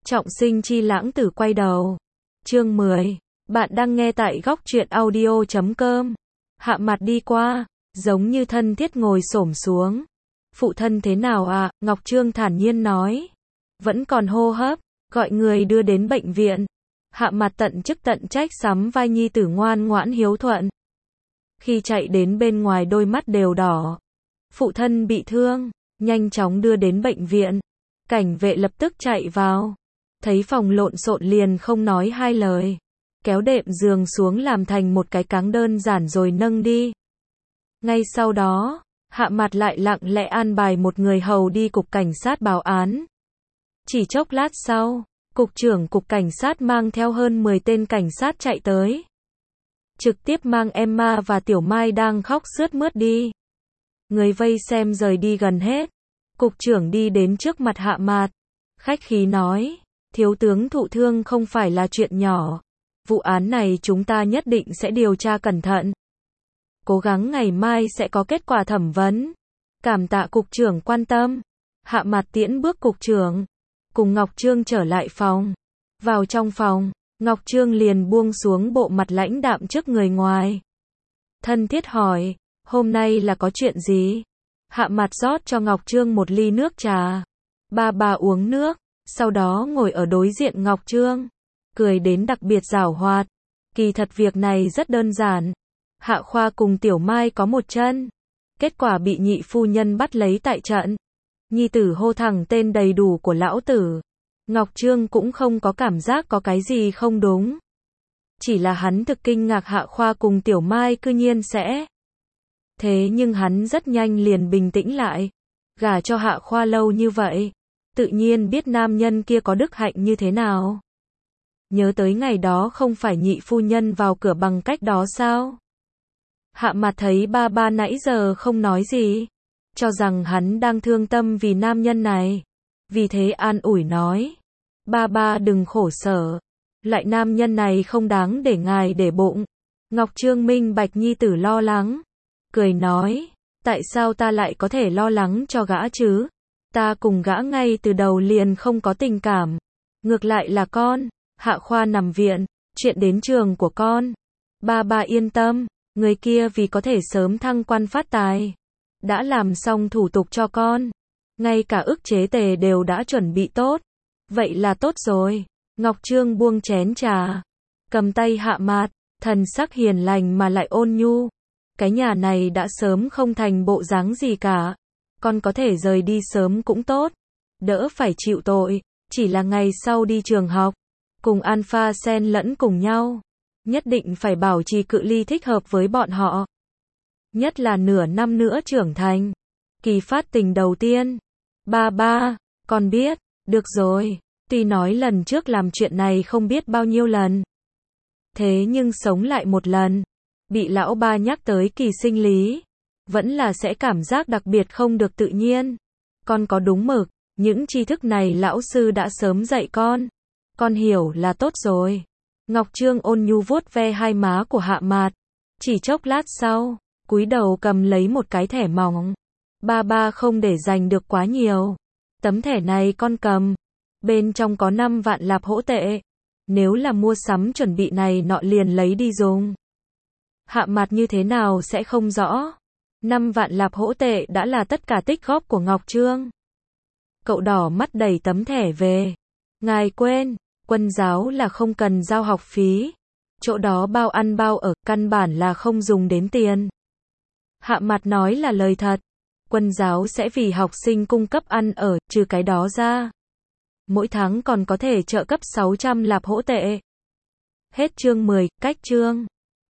Trọng sinh chi lãng tử quay đầu. Chương 10. Bạn đang nghe tại góc truyện audio.com. Hạ mặt đi qua, giống như thân thiết ngồi xổm xuống. Phụ thân thế nào ạ? Ngọc Trương thản nhiên nói. Vẫn còn hô hấp, gọi người đưa đến bệnh viện. Hạ mặt tận chức tận trách sắm vai nhi tử ngoan ngoãn hiếu thuận. Khi chạy đến bên ngoài đôi mắt đều đỏ. Phụ thân bị thương, nhanh chóng đưa đến bệnh viện. Cảnh vệ lập tức chạy vào. Thấy phòng lộn xộn liền không nói hai lời. Kéo đệm giường xuống làm thành một cái cáng đơn giản rồi nâng đi. Ngay sau đó, Hạ mặt lại lặng lẽ an bài một người hầu đi cục cảnh sát báo án. Chỉ chốc lát sau, cục trưởng cục cảnh sát mang theo hơn 10 tên cảnh sát chạy tới. Trực tiếp mang Emma và Tiểu Mai đang khóc sướt mướt đi. Người vây xem rời đi gần hết. Cục trưởng đi đến trước mặt Hạ mặt. Khách khí nói, thiếu tướng thụ thương không phải là chuyện nhỏ. Vụ án này chúng ta nhất định sẽ điều tra cẩn thận. Cố gắng ngày mai sẽ có kết quả thẩm vấn. Cảm tạ cục trưởng quan tâm. Hạ mặt tiễn bước cục trưởng. Cùng Ngọc Trương trở lại phòng. Vào trong phòng, Ngọc Trương liền buông xuống bộ mặt lãnh đạm trước người ngoài. Thân thiết hỏi, hôm nay là có chuyện gì? Hạ mặt rót cho Ngọc Trương một ly nước trà. Bà uống nước, sau đó ngồi ở đối diện Ngọc Trương. Cười đến đặc biệt giảo hoạt. Kỳ thật việc này rất đơn giản. Hạ Khoa cùng Tiểu Mai có một chân. Kết quả bị nhị phu nhân bắt lấy tại trận. Nhi tử hô thẳng tên đầy đủ của lão tử. Ngọc Trương cũng không có cảm giác có cái gì không đúng. Chỉ là hắn thực kinh ngạc Hạ Khoa cùng Tiểu Mai cư nhiên sẽ. Thế nhưng hắn rất nhanh liền bình tĩnh lại. Gả cho Hạ Khoa lâu như vậy. Tự nhiên biết nam nhân kia có đức hạnh như thế nào. Nhớ tới ngày đó không phải nhị phu nhân vào cửa bằng cách đó sao? Hạ mặt thấy ba nãy giờ không nói gì. Cho rằng hắn đang thương tâm vì nam nhân này. Vì thế an ủi nói. Ba đừng khổ sở. Lại nam nhân này không đáng để ngài để bụng. Ngọc Trương minh bạch nhi tử lo lắng. Cười nói. Tại sao ta lại có thể lo lắng cho gã chứ? Ta cùng gã ngay từ đầu liền không có tình cảm. Ngược lại là con. Hạ Khoa nằm viện. Chuyện đến trường của con. Ba yên tâm. Người kia vì có thể sớm thăng quan phát tài. Đã làm xong thủ tục cho con. Ngay cả ức chế tề đều đã chuẩn bị tốt. Vậy là tốt rồi. Ngọc Trương buông chén trà. Cầm tay Hạ mặt. Thần sắc hiền lành mà lại ôn nhu. Cái nhà này đã sớm không thành bộ dáng gì cả. Con có thể rời đi sớm cũng tốt. Đỡ phải chịu tội. Chỉ là ngày sau đi trường học. Cùng Alpha xen lẫn cùng nhau. Nhất định phải bảo trì cự ly thích hợp với bọn họ. Nhất là nửa năm nữa trưởng thành. Kỳ phát tình đầu tiên. Ba, con biết. Được rồi. Tuy nói lần trước làm chuyện này không biết bao nhiêu lần. Thế nhưng sống lại một lần. Bị lão ba nhắc tới kỳ sinh lý. Vẫn là sẽ cảm giác đặc biệt không được tự nhiên. Con có đúng mực. Những tri thức này lão sư đã sớm dạy con. Con hiểu là tốt rồi. Ngọc Trương ôn nhu vuốt ve hai má của Hạ mặt. Chỉ chốc lát sau, cúi đầu cầm lấy một cái thẻ mỏng. Ba không để dành được quá nhiều. Tấm thẻ này con cầm. Bên trong có 5 vạn lạp hỗ tệ. Nếu là mua sắm chuẩn bị này nọ liền lấy đi dùng. Hạ mặt như thế nào sẽ không rõ. 5 vạn lạp hỗ tệ đã là tất cả tích góp của Ngọc Trương. Cậu đỏ mắt đẩy tấm thẻ về. Ngài quên. Quân giáo là không cần giao học phí. Chỗ đó bao ăn bao ở, căn bản là không dùng đến tiền. Hạ mặt nói là lời thật. Quân giáo sẽ vì học sinh cung cấp ăn ở, trừ cái đó ra. Mỗi tháng còn có thể trợ cấp 600 lạp hỗ tệ. Hết chương 10, cách chương.